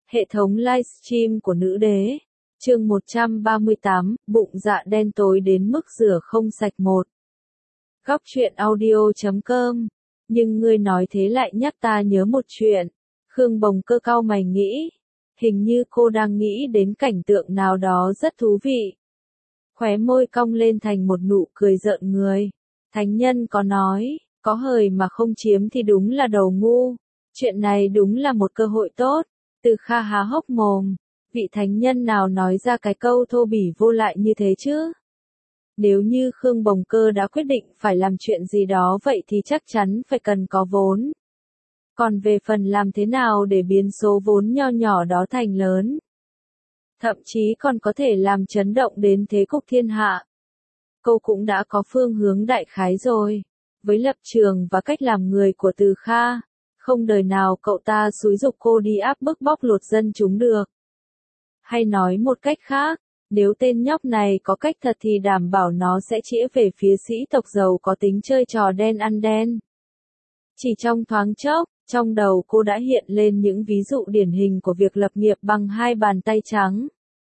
Hệ thống livestream của nữ đế. Chương 138, bụng dạ đen tối đến mức rửa không sạch một. Góc truyện audio.com. Nhưng ngươi nói thế lại nhắc ta nhớ một chuyện. Khương Bồng Cơ cau mày nghĩ. Hình như cô đang nghĩ đến cảnh tượng nào đó rất thú vị. Khóe môi cong lên thành một nụ cười rợn người. Thánh nhân có nói, có hời mà không chiếm thì đúng là đầu ngu. Chuyện này đúng là một cơ hội tốt. Từ Kha há hốc mồm. Vị thánh nhân nào nói ra cái câu thô bỉ vô lại như thế chứ? Nếu như Khương Bồng Cơ đã quyết định phải làm chuyện gì đó vậy thì chắc chắn phải cần có vốn. Còn về phần làm thế nào để biến số vốn nho nhỏ đó thành lớn, thậm chí còn có thể làm chấn động đến thế cục thiên hạ, cô cũng đã có phương hướng đại khái rồi. Với lập trường và cách làm người của Từ Kha, không đời nào cậu ta xúi giục cô đi áp bức bóc lột dân chúng được. Hay nói một cách khác, nếu tên nhóc này có cách thật thì đảm bảo nó sẽ chĩa về phía sĩ tộc giàu có tính chơi trò đen ăn đen. Chỉ trong thoáng chốc, trong đầu cô đã hiện lên những ví dụ điển hình của việc lập nghiệp bằng hai bàn tay trắng.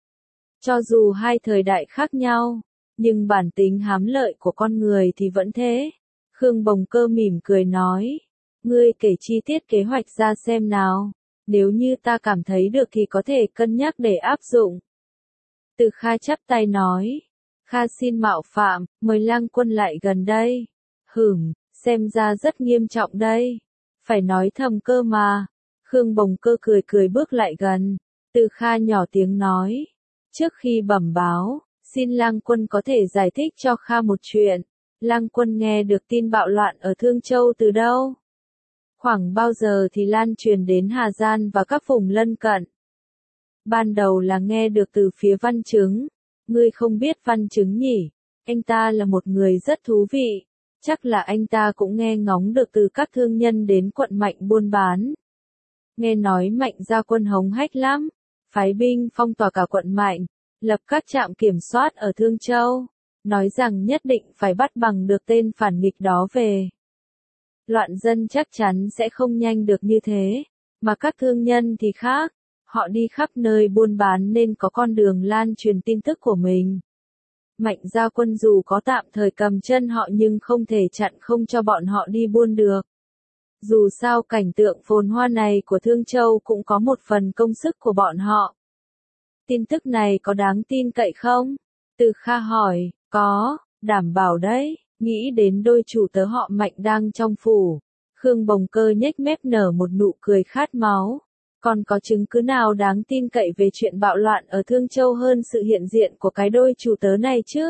Cho dù hai thời đại khác nhau, nhưng bản tính hám lợi của con người thì vẫn thế. Khương Bồng Cơ mỉm cười nói, ngươi kể chi tiết kế hoạch ra xem nào, nếu như ta cảm thấy được thì có thể cân nhắc để áp dụng. Từ Kha chắp tay nói, Kha xin mạo phạm, mời Lang Quân lại gần đây. Xem ra rất nghiêm trọng đây. Phải nói thầm cơ mà. Khương Bồng Cơ cười cười bước lại gần. Từ Kha nhỏ tiếng nói, trước khi bẩm báo, xin Lang Quân có thể giải thích cho Kha một chuyện. Lang Quân nghe được tin bạo loạn ở Thương Châu từ đâu? Khoảng bao giờ thì lan truyền đến Hà Gian và các vùng lân cận? Ban đầu là nghe được từ phía Văn Chứng. Ngươi không biết Văn Chứng nhỉ? Anh ta là một người rất thú vị. Chắc là anh ta cũng nghe ngóng được từ các thương nhân đến quận Mạnh buôn bán. Nghe nói Mạnh gia quân hống hách lắm. Phái binh phong tỏa cả quận Mạnh, lập các trạm kiểm soát ở Thương Châu. Nói rằng nhất định phải bắt bằng được tên phản nghịch đó về. Loạn dân chắc chắn sẽ không nhanh được như thế. Mà các thương nhân thì khác. Họ đi khắp nơi buôn bán nên có con đường lan truyền tin tức của mình. Mạnh gia quân dù có tạm thời cầm chân họ nhưng không thể chặn không cho bọn họ đi buôn được. Dù sao cảnh tượng phồn hoa này của Thương Châu cũng có một phần công sức của bọn họ. Tin tức này có đáng tin cậy không? Từ Kha hỏi, có, đảm bảo đấy, nghĩ đến đôi chủ tớ họ Mạnh đang trong phủ. Khương Bồng Cơ nhếch mép nở một nụ cười khát máu. Còn có chứng cứ nào đáng tin cậy về chuyện bạo loạn ở Thương Châu hơn sự hiện diện của cái đôi chủ tớ này chứ?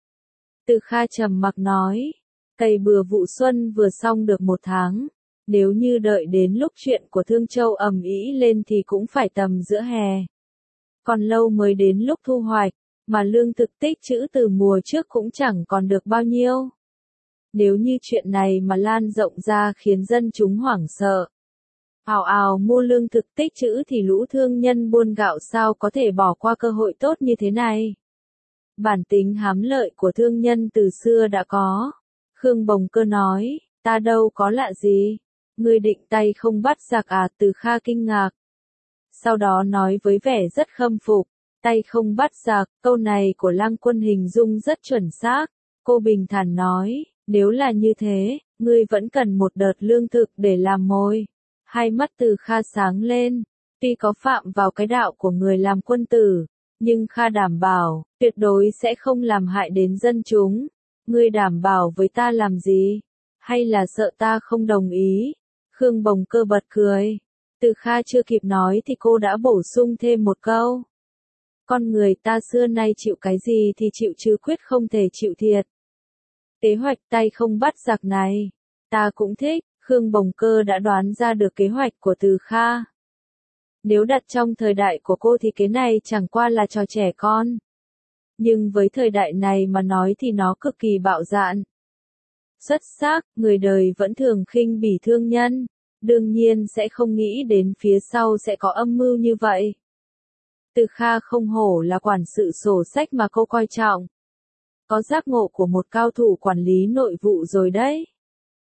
Từ Kha trầm mặc nói, cày bừa vụ xuân vừa xong được 1 tháng. Nếu như đợi đến lúc chuyện của Thương Châu ầm ĩ lên thì cũng phải tầm giữa hè. Còn lâu mới đến lúc thu hoạch, mà lương thực tích trữ từ mùa trước cũng chẳng còn được bao nhiêu. Nếu như chuyện này mà lan rộng ra khiến dân chúng hoảng sợ, ào ào mua lương thực tích trữ thì lũ thương nhân buôn gạo sao có thể bỏ qua cơ hội tốt như thế này. Bản tính hám lợi của thương nhân từ xưa đã có. Khương Bồng Cơ nói, ta đâu có lạ gì. Ngươi định tay không bắt giặc à? Từ Kha kinh ngạc. Sau đó nói với vẻ rất khâm phục, tay không bắt giặc, câu này của Lang Quân hình dung rất chuẩn xác. Cô bình thản nói, nếu là như thế, ngươi vẫn cần một đợt lương thực để làm mồi. Hai mắt Từ Kha sáng lên, tuy có phạm vào cái đạo của người làm quân tử, nhưng Kha đảm bảo, tuyệt đối sẽ không làm hại đến dân chúng. Ngươi đảm bảo với ta làm gì? Hay là sợ ta không đồng ý? Khương Bồng Cơ bật cười. Từ Kha chưa kịp nói thì cô đã bổ sung thêm một câu. Con người ta xưa nay chịu cái gì thì chịu chứ quyết không thể chịu thiệt. Kế hoạch tay không bắt giặc này, ta cũng thích. Khương Bồng Cơ đã đoán ra được kế hoạch của Từ Kha. Nếu đặt trong thời đại của cô thì cái này chẳng qua là trò trẻ con. Nhưng với thời đại này mà nói thì nó cực kỳ bạo dạn. Xuất sắc, người đời vẫn thường khinh bỉ thương nhân. Đương nhiên sẽ không nghĩ đến phía sau sẽ có âm mưu như vậy. Từ Kha không hổ là quản sự sổ sách mà cô coi trọng. Có giác ngộ của một cao thủ quản lý nội vụ rồi đấy.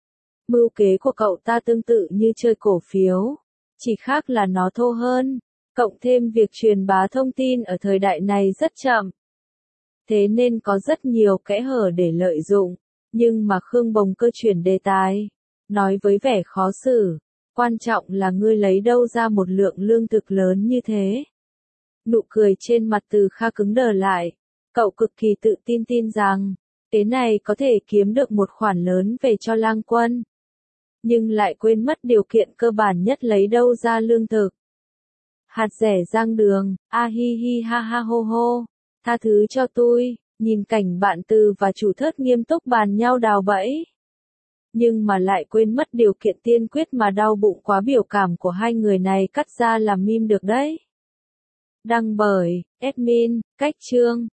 Mưu kế của cậu ta tương tự như chơi cổ phiếu, chỉ khác là nó thô hơn. Cộng thêm việc truyền bá thông tin ở thời đại này rất chậm. Thế nên có rất nhiều kẽ hở để lợi dụng. Nhưng mà Khương Bồng Cơ chuyển đề tài. Nói với vẻ khó xử. Quan trọng là ngươi lấy đâu ra một lượng lương thực lớn như thế. Nụ cười trên mặt Từ Kha cứng đờ lại. Cậu cực kỳ tự tin rằng, thế này có thể kiếm được một khoản lớn về cho lang quân. Nhưng lại quên mất điều kiện cơ bản nhất lấy đâu ra lương thực. Hạt rẻ rang đường, a hi hi ha ha hô hô. Tha thứ cho tôi, nhìn cảnh bạn Từ và chủ thớt nghiêm túc bàn nhau đào bẫy. Nhưng mà lại quên mất điều kiện tiên quyết mà đau bụng quá biểu cảm của hai người này cắt ra làm meme được đấy. Đăng bởi, admin, Cách Chương.